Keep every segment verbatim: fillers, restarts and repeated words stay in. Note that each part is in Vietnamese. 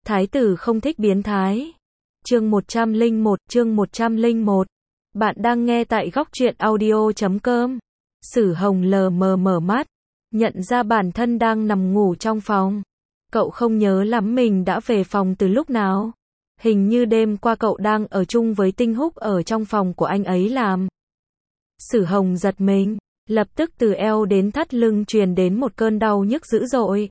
Thái tử không thích biến thái. Chương một trăm lẻ một, chương một trăm lẻ một. Bạn đang nghe tại góc truyện audio chấm com. Sử Hồng lờ mờ mở mắt, nhận ra bản thân đang nằm ngủ trong phòng. Cậu không nhớ lắm mình đã về phòng từ lúc nào. Hình như đêm qua cậu đang ở chung với Tinh Húc ở trong phòng của anh ấy làm. Sử Hồng giật mình, lập tức từ eo đến thắt lưng truyền đến một cơn đau nhức dữ dội.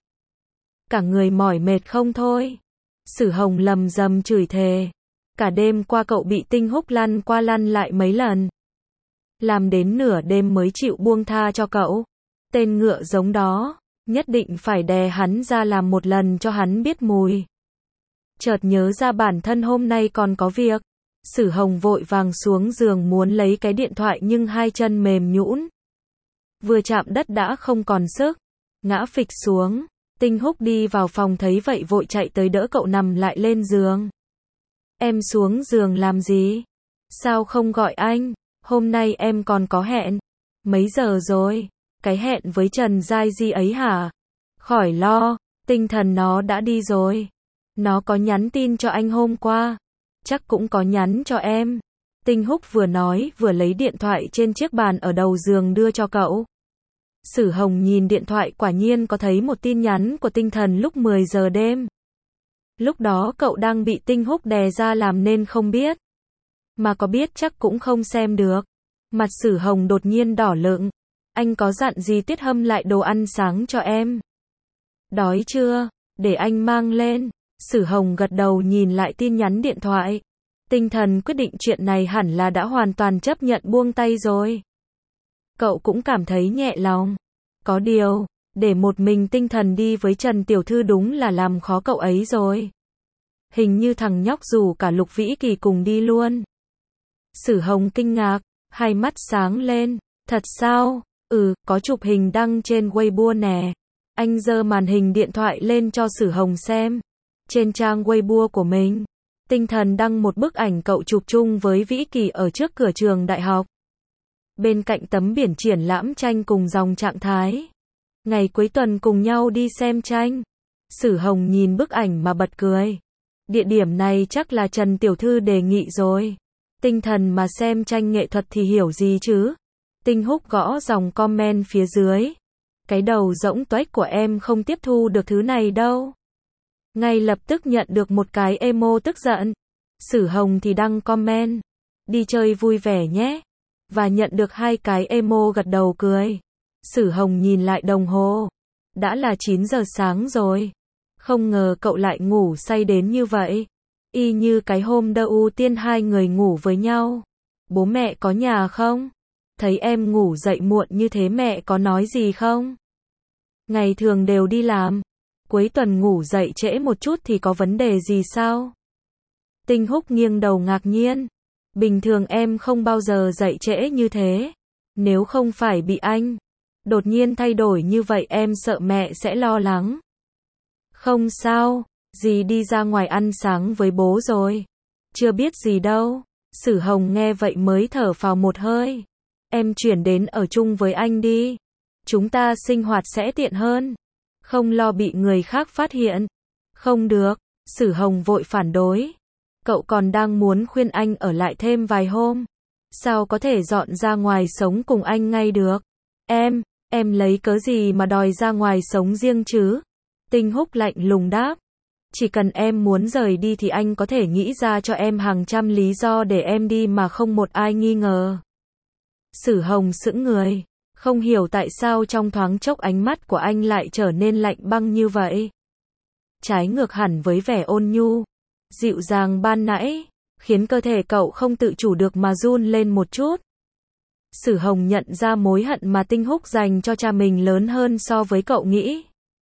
Cả người mỏi mệt không thôi. Sử Hồng lầm rầm chửi thề. Cả đêm qua cậu bị Tinh Húc lăn qua lăn lại mấy lần. Làm đến nửa đêm mới chịu buông tha cho cậu. Tên ngựa giống đó, nhất định phải đè hắn ra làm một lần cho hắn biết mùi. Chợt nhớ ra bản thân hôm nay còn có việc. Sử Hồng vội vàng xuống giường muốn lấy cái điện thoại nhưng hai chân mềm nhũn. Vừa chạm đất đã không còn sức. Ngã phịch xuống. Tinh Húc đi vào phòng thấy vậy vội chạy tới đỡ cậu nằm lại lên giường. Em xuống giường làm gì? Sao không gọi anh? Hôm nay em còn có hẹn. Mấy giờ rồi? Cái hẹn với Trần Giai Di ấy hả? Khỏi lo, tinh thần nó đã đi rồi. Nó có nhắn tin cho anh hôm qua. Chắc cũng có nhắn cho em. Tinh Húc vừa nói vừa lấy điện thoại trên chiếc bàn ở đầu giường đưa cho cậu. Sử Hồng nhìn điện thoại quả nhiên có thấy một tin nhắn của Tinh Thần lúc mười giờ đêm. Lúc đó cậu đang bị Tinh Húc đè ra làm nên không biết. Mà có biết chắc cũng không xem được. Mặt Sử Hồng đột nhiên đỏ lựng. Anh có dặn gì Tuyết hâm lại đồ ăn sáng cho em? Đói chưa? Để anh mang lên. Sử Hồng gật đầu nhìn lại tin nhắn điện thoại. Tinh Thần quyết định chuyện này hẳn là đã hoàn toàn chấp nhận buông tay rồi. Cậu cũng cảm thấy nhẹ lòng. Có điều, để một mình Tinh Thần đi với Trần Tiểu Thư đúng là làm khó cậu ấy rồi. Hình như thằng nhóc rủ cả Lục Vĩ Kỳ cùng đi luôn. Sử Hồng kinh ngạc, hai mắt sáng lên. Thật sao? Ừ, có chụp hình đăng trên Weibo nè. Anh giơ màn hình điện thoại lên cho Sử Hồng xem. Trên trang Weibo của mình, Tinh Thần đăng một bức ảnh cậu chụp chung với Vĩ Kỳ ở trước cửa trường đại học. Bên cạnh tấm biển triển lãm tranh cùng dòng trạng thái. Ngày cuối tuần cùng nhau đi xem tranh. Sử Hồng nhìn bức ảnh mà bật cười. Địa điểm này chắc là Trần Tiểu Thư đề nghị rồi. Tinh Thần mà xem tranh nghệ thuật thì hiểu gì chứ. Tinh Húc gõ dòng comment phía dưới. Cái đầu rỗng tuếch của em không tiếp thu được thứ này đâu. Ngay lập tức nhận được một cái emo tức giận. Sử Hồng thì đăng comment. Đi chơi vui vẻ nhé. Và nhận được hai cái emo gật đầu cười. Sử Hồng nhìn lại đồng hồ. Đã là chín giờ sáng rồi. Không ngờ cậu lại ngủ say đến như vậy. Y như cái hôm đầu tiên hai người ngủ với nhau. Bố mẹ có nhà không? Thấy em ngủ dậy muộn như thế mẹ có nói gì không? Ngày thường đều đi làm. Cuối tuần ngủ dậy trễ một chút thì có vấn đề gì sao? Tinh Húc nghiêng đầu ngạc nhiên. Bình thường em không bao giờ dậy trễ như thế. Nếu không phải bị anh đột nhiên thay đổi như vậy em sợ mẹ sẽ lo lắng. Không sao, dì đi ra ngoài ăn sáng với bố rồi. Chưa biết gì đâu. Sử Hồng nghe vậy mới thở phào một hơi. Em chuyển đến ở chung với anh đi. Chúng ta sinh hoạt sẽ tiện hơn. Không lo bị người khác phát hiện. Không được, Sử Hồng vội phản đối. Cậu còn đang muốn khuyên anh ở lại thêm vài hôm. Sao có thể dọn ra ngoài sống cùng anh ngay được? Em, em lấy cớ gì mà đòi ra ngoài sống riêng chứ? Tinh Húc lạnh lùng đáp. Chỉ cần em muốn rời đi thì anh có thể nghĩ ra cho em hàng trăm lý do để em đi mà không một ai nghi ngờ. Sử Hồng sững người. Không hiểu tại sao trong thoáng chốc ánh mắt của anh lại trở nên lạnh băng như vậy. Trái ngược hẳn với vẻ ôn nhu, dịu dàng ban nãy, khiến cơ thể cậu không tự chủ được mà run lên một chút. Sử Hồng nhận ra mối hận mà Tinh Húc dành cho cha mình lớn hơn so với cậu nghĩ.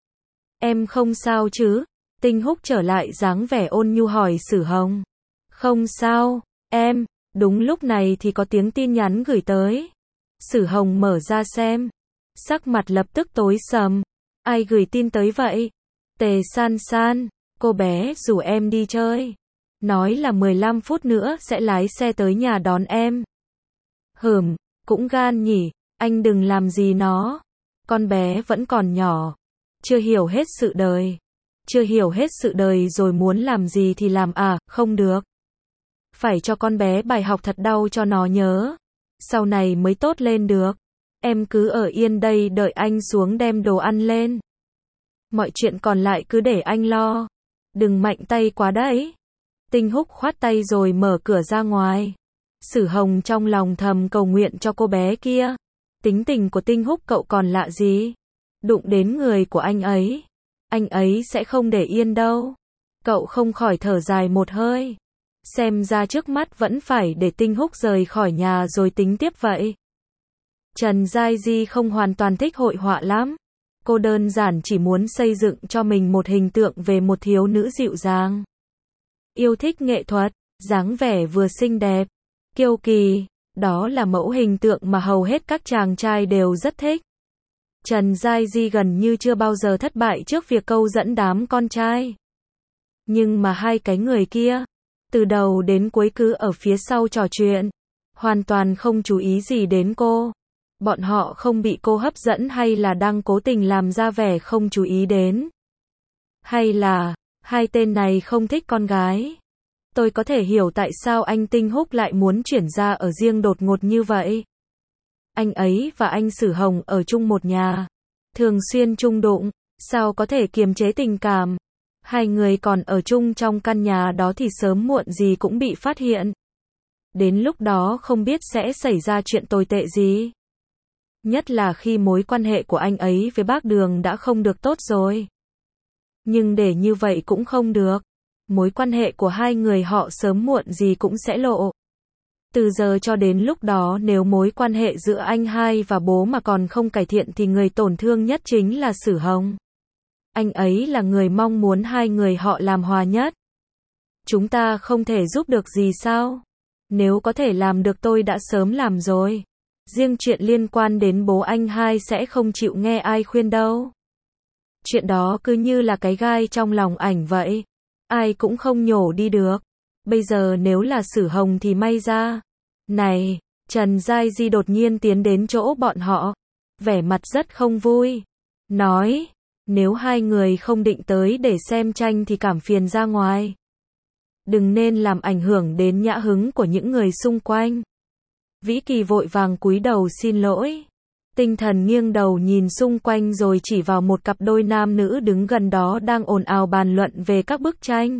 Em không sao chứ? Tinh Húc trở lại dáng vẻ ôn nhu hỏi Sử Hồng. Không sao, em. Đúng lúc này thì có tiếng tin nhắn gửi tới. Sử Hồng mở ra xem. Sắc mặt lập tức tối sầm. Ai gửi tin tới vậy? Tề San San, cô bé rủ em đi chơi. Nói là mười lăm phút nữa sẽ lái xe tới nhà đón em. Hừm, cũng gan nhỉ, anh đừng làm gì nó. Con bé vẫn còn nhỏ, chưa hiểu hết sự đời. Chưa hiểu hết sự đời rồi muốn làm gì thì làm à, không được. Phải cho con bé bài học thật đau cho nó nhớ. Sau này mới tốt lên được. Em cứ ở yên đây đợi anh xuống đem đồ ăn lên. Mọi chuyện còn lại cứ để anh lo. Đừng mạnh tay quá đấy. Tinh Húc khoát tay rồi mở cửa ra ngoài. Sử Hồng trong lòng thầm cầu nguyện cho cô bé kia. Tính tình của Tinh Húc cậu còn lạ gì? Đụng đến người của anh ấy, anh ấy sẽ không để yên đâu. Cậu không khỏi thở dài một hơi. Xem ra trước mắt vẫn phải để Tinh Húc rời khỏi nhà rồi tính tiếp vậy. Trần Giai Di không hoàn toàn thích hội họa lắm. Cô đơn giản chỉ muốn xây dựng cho mình một hình tượng về một thiếu nữ dịu dàng. Yêu thích nghệ thuật, dáng vẻ vừa xinh đẹp, kiêu kỳ, đó là mẫu hình tượng mà hầu hết các chàng trai đều rất thích. Trần Giai Di gần như chưa bao giờ thất bại trước việc câu dẫn đám con trai. Nhưng mà hai cái người kia, từ đầu đến cuối cứ ở phía sau trò chuyện, hoàn toàn không chú ý gì đến cô. Bọn họ không bị cô hấp dẫn hay là đang cố tình làm ra vẻ không chú ý đến? Hay là, hai tên này không thích con gái? Tôi có thể hiểu tại sao anh Tinh Húc lại muốn chuyển ra ở riêng đột ngột như vậy. Anh ấy và anh Sử Hồng ở chung một nhà, thường xuyên chung đụng, sao có thể kiềm chế tình cảm. Hai người còn ở chung trong căn nhà đó thì sớm muộn gì cũng bị phát hiện. Đến lúc đó không biết sẽ xảy ra chuyện tồi tệ gì. Nhất là khi mối quan hệ của anh ấy với bác Đường đã không được tốt rồi. Nhưng để như vậy cũng không được. Mối quan hệ của hai người họ sớm muộn gì cũng sẽ lộ. Từ giờ cho đến lúc đó nếu mối quan hệ giữa anh hai và bố mà còn không cải thiện thì người tổn thương nhất chính là Sử Hồng. Anh ấy là người mong muốn hai người họ làm hòa nhất. Chúng ta không thể giúp được gì sao? Nếu có thể làm được tôi đã sớm làm rồi. Riêng chuyện liên quan đến bố anh hai sẽ không chịu nghe ai khuyên đâu. Chuyện đó cứ như là cái gai trong lòng ảnh vậy. Ai cũng không nhổ đi được. Bây giờ nếu là Sử Hồng thì may ra. Này, Trần Giai Di đột nhiên tiến đến chỗ bọn họ. Vẻ mặt rất không vui. Nói, nếu hai người không định tới để xem tranh thì cảm phiền ra ngoài. Đừng nên làm ảnh hưởng đến nhã hứng của những người xung quanh. Vĩ Kỳ vội vàng cúi đầu xin lỗi. Tinh Thần nghiêng đầu nhìn xung quanh rồi chỉ vào một cặp đôi nam nữ đứng gần đó đang ồn ào bàn luận về các bức tranh.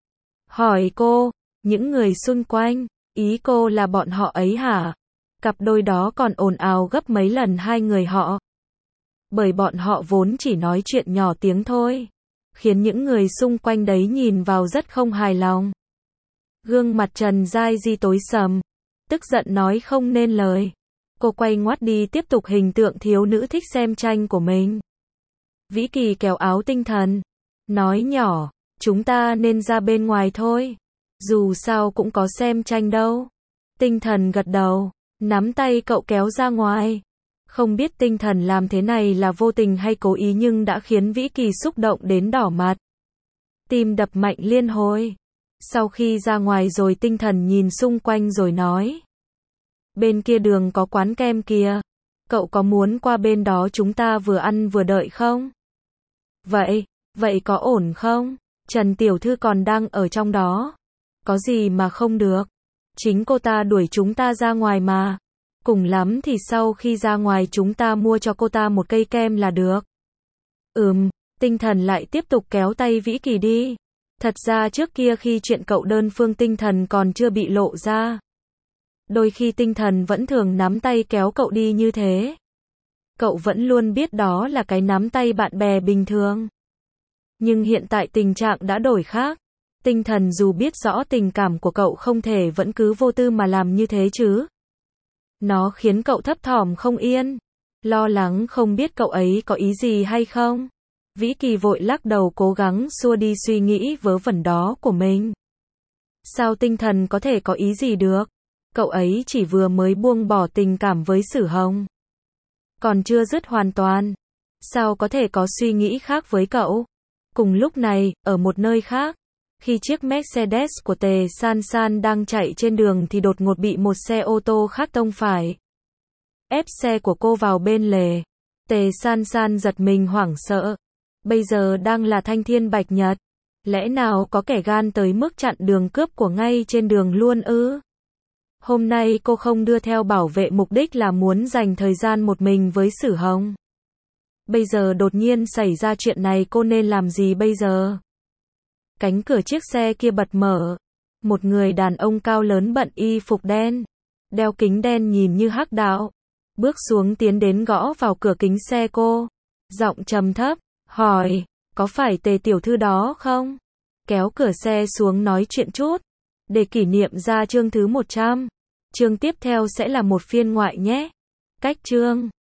Hỏi cô, những người xung quanh, ý cô là bọn họ ấy hả? Cặp đôi đó còn ồn ào gấp mấy lần hai người họ. Bởi bọn họ vốn chỉ nói chuyện nhỏ tiếng thôi, khiến những người xung quanh đấy nhìn vào rất không hài lòng. Gương mặt Trần Giai Di tối sầm, tức giận nói không nên lời. Cô quay ngoắt đi tiếp tục hình tượng thiếu nữ thích xem tranh của mình. Vĩ Kỳ kéo áo Tinh Thần, nói nhỏ, chúng ta nên ra bên ngoài thôi. Dù sao cũng có xem tranh đâu. Tinh Thần gật đầu, nắm tay cậu kéo ra ngoài. Không biết Tinh Thần làm thế này là vô tình hay cố ý nhưng đã khiến Vĩ Kỳ xúc động đến đỏ mặt. Tim đập mạnh liên hồi. Sau khi ra ngoài rồi Tinh Thần nhìn xung quanh rồi nói. Bên kia đường có quán kem kìa. Cậu có muốn qua bên đó chúng ta vừa ăn vừa đợi không? Vậy, vậy có ổn không? Trần Tiểu Thư còn đang ở trong đó. Có gì mà không được? Chính cô ta đuổi chúng ta ra ngoài mà. Cùng lắm thì sau khi ra ngoài chúng ta mua cho cô ta một cây kem là được. Ừm, Tinh Thần lại tiếp tục kéo tay Vĩ Kỳ đi. Thật ra trước kia khi chuyện cậu đơn phương Tinh Thần còn chưa bị lộ ra. Đôi khi Tinh Thần vẫn thường nắm tay kéo cậu đi như thế. Cậu vẫn luôn biết đó là cái nắm tay bạn bè bình thường. Nhưng hiện tại tình trạng đã đổi khác. Tinh Thần dù biết rõ tình cảm của cậu không thể vẫn cứ vô tư mà làm như thế chứ. Nó khiến cậu thấp thỏm không yên. Lo lắng không biết cậu ấy có ý gì hay không. Vĩ Kỳ vội lắc đầu cố gắng xua đi suy nghĩ vớ vẩn đó của mình. Sao Tinh Thần có thể có ý gì được? Cậu ấy chỉ vừa mới buông bỏ tình cảm với Sử Hồng. Còn chưa dứt hoàn toàn. Sao có thể có suy nghĩ khác với cậu? Cùng lúc này, ở một nơi khác, khi chiếc Mercedes của Tề San San đang chạy trên đường thì đột ngột bị một xe ô tô khác tông phải. Ép xe của cô vào bên lề. Tề San San giật mình hoảng sợ. Bây giờ đang là thanh thiên bạch nhật. Lẽ nào có kẻ gan tới mức chặn đường cướp của ngay trên đường luôn ư? Hôm nay cô không đưa theo bảo vệ mục đích là muốn dành thời gian một mình với Sử Hồng. Bây giờ đột nhiên xảy ra chuyện này cô nên làm gì bây giờ? Cánh cửa chiếc xe kia bật mở. Một người đàn ông cao lớn bận y phục đen, đeo kính đen nhìn như hắc đạo, bước xuống tiến đến gõ vào cửa kính xe cô. Giọng trầm thấp, hỏi, có phải Tề tiểu thư đó không? Kéo cửa xe xuống nói chuyện chút. Để kỷ niệm ra chương thứ một trăm. Chương tiếp theo sẽ là một phiên ngoại nhé. Cách chương